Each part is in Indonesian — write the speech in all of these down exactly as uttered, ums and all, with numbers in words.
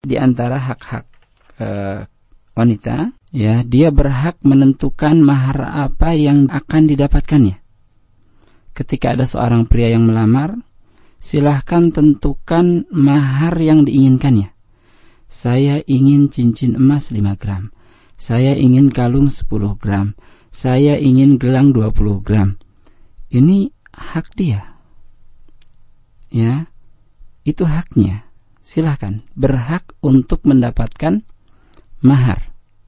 di antara hak-hak uh, wanita, ya, dia berhak menentukan mahar apa yang akan didapatkannya. Ketika ada seorang pria yang melamar, silahkan tentukan mahar yang diinginkannya. Saya ingin cincin emas lima gram. Saya ingin kalung sepuluh gram. Saya ingin gelang dua puluh gram. Ini hak dia. Ya, itu haknya. Silahkan, berhak untuk mendapatkan mahar.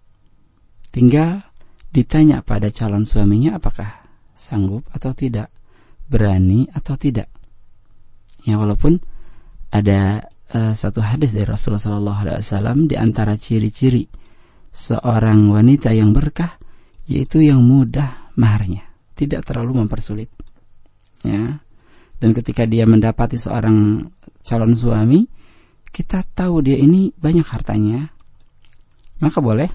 Tinggal ditanya pada calon suaminya apakah sanggup atau tidak, berani atau tidak. Ya, walaupun ada uh, satu hadis dari Rasulullah shallallahu alaihi wasallam, di antara ciri-ciri seorang wanita yang berkah yaitu yang mudah maharnya, tidak terlalu mempersulit. Ya. Dan ketika dia mendapati seorang calon suami, kita tahu dia ini banyak hartanya, maka boleh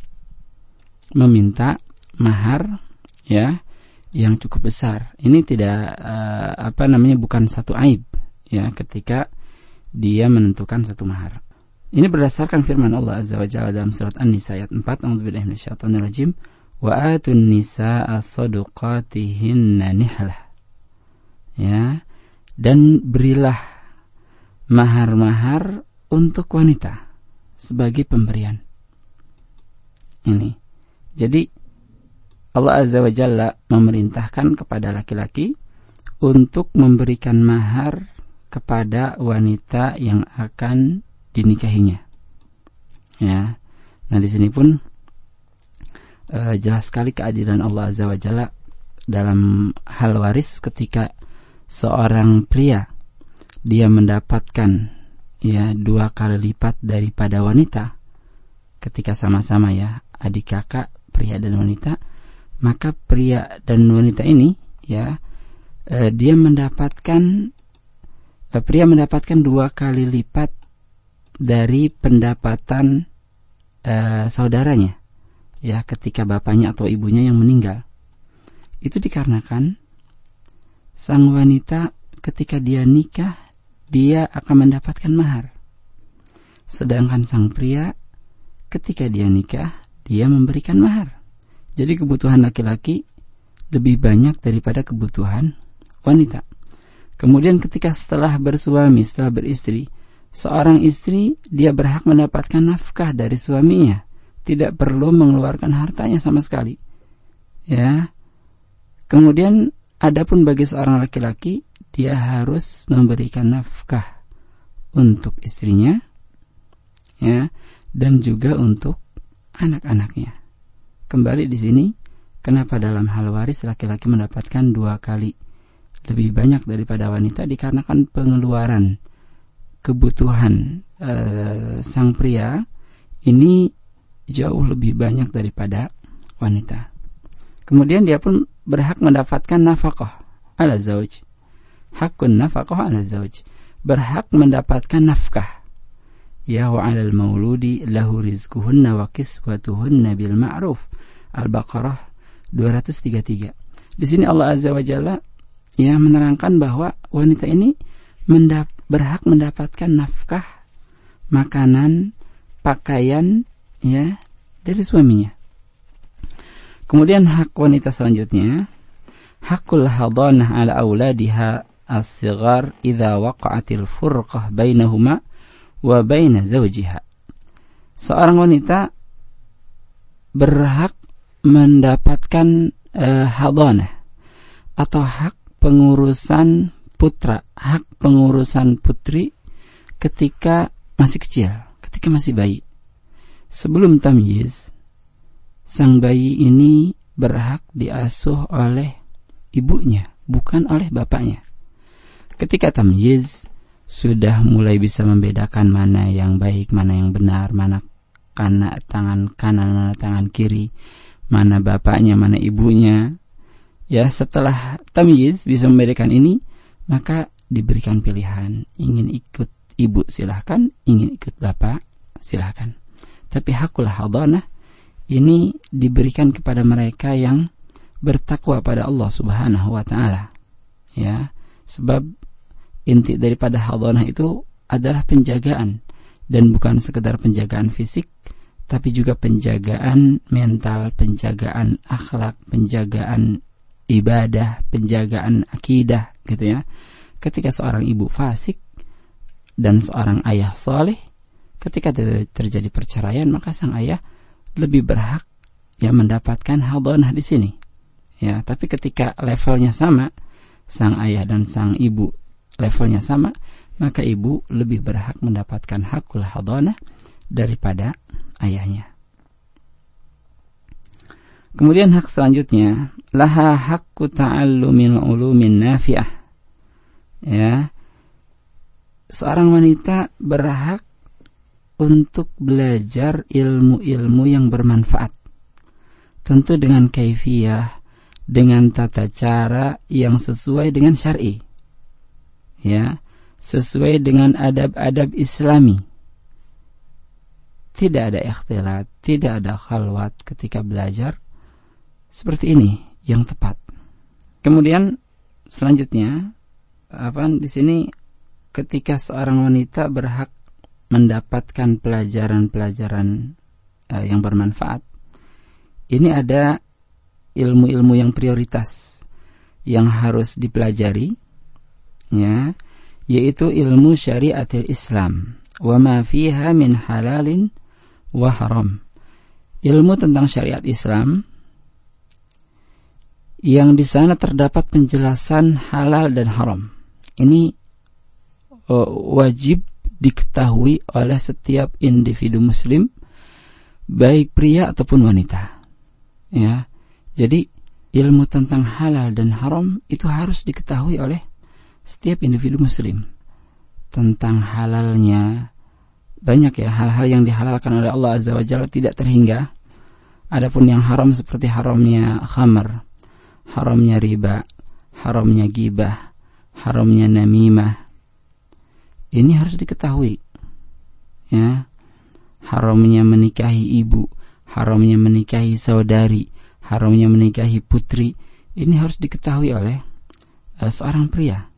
meminta mahar, ya, yang cukup besar. Ini tidak uh, apa namanya bukan satu aib, ya, ketika dia menentukan satu mahar. Ini berdasarkan firman Allah Azza wa Jalla dalam surat An-Nisa ayat empat, A'udzubillahi minasyaitonir rajim, wa atun nisaa shadaqatihinna nihlah. Ya, dan berilah mahar-mahar untuk wanita sebagai pemberian. Ini. Jadi Allah Azza wa Jalla memerintahkan kepada laki-laki untuk memberikan mahar kepada wanita yang akan dinikahinya. Ya. Nah, di sini pun uh, jelas sekali keadilan Allah Azza wa Jalla dalam hal waris ketika seorang pria dia mendapatkan, ya, dua kali lipat daripada wanita ketika sama-sama, ya, adik kakak pria dan wanita, maka pria dan wanita ini, ya, eh, dia mendapatkan eh, pria mendapatkan dua kali lipat dari pendapatan eh, saudaranya, ya, ketika bapaknya atau ibunya yang meninggal. Itu dikarenakan sang wanita ketika dia nikah, dia akan mendapatkan mahar. Sedangkan sang pria ketika dia nikah, dia memberikan mahar. Jadi kebutuhan laki-laki lebih banyak daripada kebutuhan wanita. Kemudian ketika setelah bersuami, setelah beristri, seorang istri dia berhak mendapatkan nafkah dari suaminya, tidak perlu mengeluarkan hartanya sama sekali. Ya. Kemudian adapun bagi seorang laki-laki, dia harus memberikan nafkah untuk istrinya, ya, dan juga untuk anak-anaknya. Kembali di sini, kenapa dalam hal waris laki-laki mendapatkan dua kali lebih banyak daripada wanita? Dikarenakan pengeluaran kebutuhan e, sang pria ini jauh lebih banyak daripada wanita. Kemudian dia pun berhak mendapatkan nafkah ala zauj. Hakun nafkah ala zauj. Berhak mendapatkan nafkah. Ya wa 'alal mauludi lahu rizquhunna wa kiswatuhunna bil ma'ruf. Al-Baqarah dua ratus tiga puluh tiga. Di sini Allah Azza wa Jalla, ya, menerangkan bahwa wanita ini mendap- berhak mendapatkan nafkah, makanan, pakaian, ya, dari suaminya. Kemudian hak wanita selanjutnya, hakul hadanah ala auladiha as-sighar idza waqa'atil furqah bainahuma wa baina zawjiha. Seorang wanita berhak mendapatkan uh, hadanah atau hak pengurusan putra, hak pengurusan putri ketika masih kecil, ketika masih bayi. Sebelum tamyiz, sang bayi ini berhak diasuh oleh ibunya, bukan oleh bapaknya. Ketika tamyiz, sudah mulai bisa membedakan mana yang baik, mana yang benar, mana kana, tangan kanan, mana tangan kiri, mana bapaknya, mana ibunya. Ya, setelah tamyiz bisa membedakan ini, maka diberikan pilihan. Ingin ikut ibu silahkan, ingin ikut bapak silahkan. Tapi hakul hadanah ini diberikan kepada mereka yang bertakwa pada Allah Subhanahu wa taala. Ya, sebab inti daripada hadanah itu adalah penjagaan dan bukan sekedar penjagaan fisik, tapi juga penjagaan mental, penjagaan akhlak, penjagaan ibadah, penjagaan akidah, gitu ya. Ketika seorang ibu fasik dan seorang ayah saleh, ketika terjadi perceraian, maka sang ayah lebih berhak ya mendapatkan hadhanah di sini. Ya, tapi ketika levelnya sama, sang ayah dan sang ibu levelnya sama, maka ibu lebih berhak mendapatkan hakul hadhanah daripada ayahnya. Kemudian hak selanjutnya, laha haqqu ta'allumil ulumin nafi'ah. Ya. Seorang wanita berhak untuk belajar ilmu-ilmu yang bermanfaat. Tentu dengan kaifiyah, dengan tata cara yang sesuai dengan syar'i. Ya, sesuai dengan adab-adab Islami. Tidak ada ikhtilat, tidak ada khalwat ketika belajar. Seperti ini yang tepat. Kemudian selanjutnya, apa di sini ketika seorang wanita berhak mendapatkan pelajaran-pelajaran uh, yang bermanfaat. Ini ada ilmu-ilmu yang prioritas yang harus dipelajari, ya, yaitu ilmu syariatul Islam, wa ma fiha min halalin wa haram. Ilmu tentang syariat Islam yang di sana terdapat penjelasan halal dan haram. Ini uh, wajib diketahui oleh setiap individu muslim, baik pria ataupun wanita. Ya. Jadi ilmu tentang halal dan haram itu harus diketahui oleh setiap individu muslim. Tentang halalnya banyak ya hal-hal yang dihalalkan oleh Allah Azza wa Jalla tidak terhingga. Adapun yang haram seperti haramnya khamar, haramnya riba, haramnya ghibah, haramnya namimah. Ini harus diketahui. Ya. Haramnya menikahi ibu, haramnya menikahi saudari, haramnya menikahi putri. Ini harus diketahui oleh uh, seorang pria.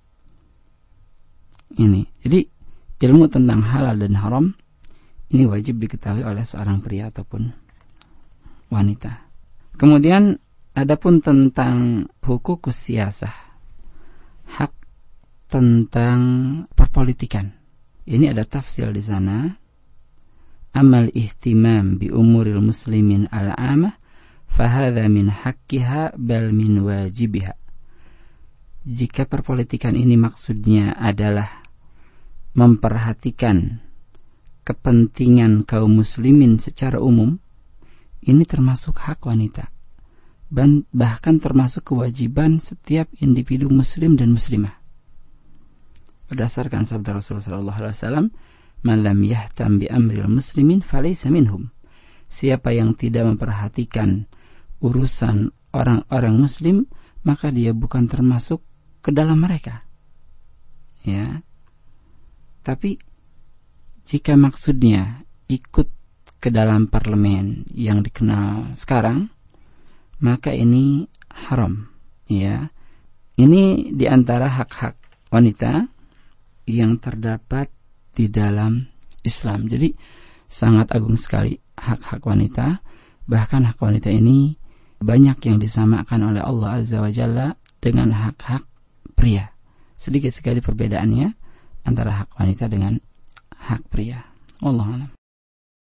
Ini. Jadi ilmu tentang halal dan haram ini wajib diketahui oleh seorang pria ataupun wanita. Kemudian adapun tentang hukukus siyasah, hak tentang perpolitikan. Ini ada tafsir di sana. Amal ihtimam bi umuril muslimin al-amah fahadha min haqqiha bal min wajibiha. Jika perpolitikan ini maksudnya adalah memperhatikan kepentingan kaum muslimin secara umum, ini termasuk hak wanita. Bahkan termasuk kewajiban setiap individu muslim dan muslimah. Berdasarkan sabda Rasulullah sallallahu alaihi wasallam, "Man lam yahtam bi amril muslimin falaysa minhum." Siapa yang tidak memperhatikan urusan orang-orang muslim, maka dia bukan termasuk ke dalam mereka. Ya. Tapi jika maksudnya ikut ke dalam parlemen yang dikenal sekarang, maka ini haram, ya. Ini di antara hak-hak wanita yang terdapat di dalam Islam. Jadi sangat agung sekali hak-hak wanita. Bahkan hak wanita ini banyak yang disamakan oleh Allah Azza wa Jalla dengan hak-hak pria. Sedikit sekali perbedaannya antara hak wanita dengan hak pria. Wallahu a'lam.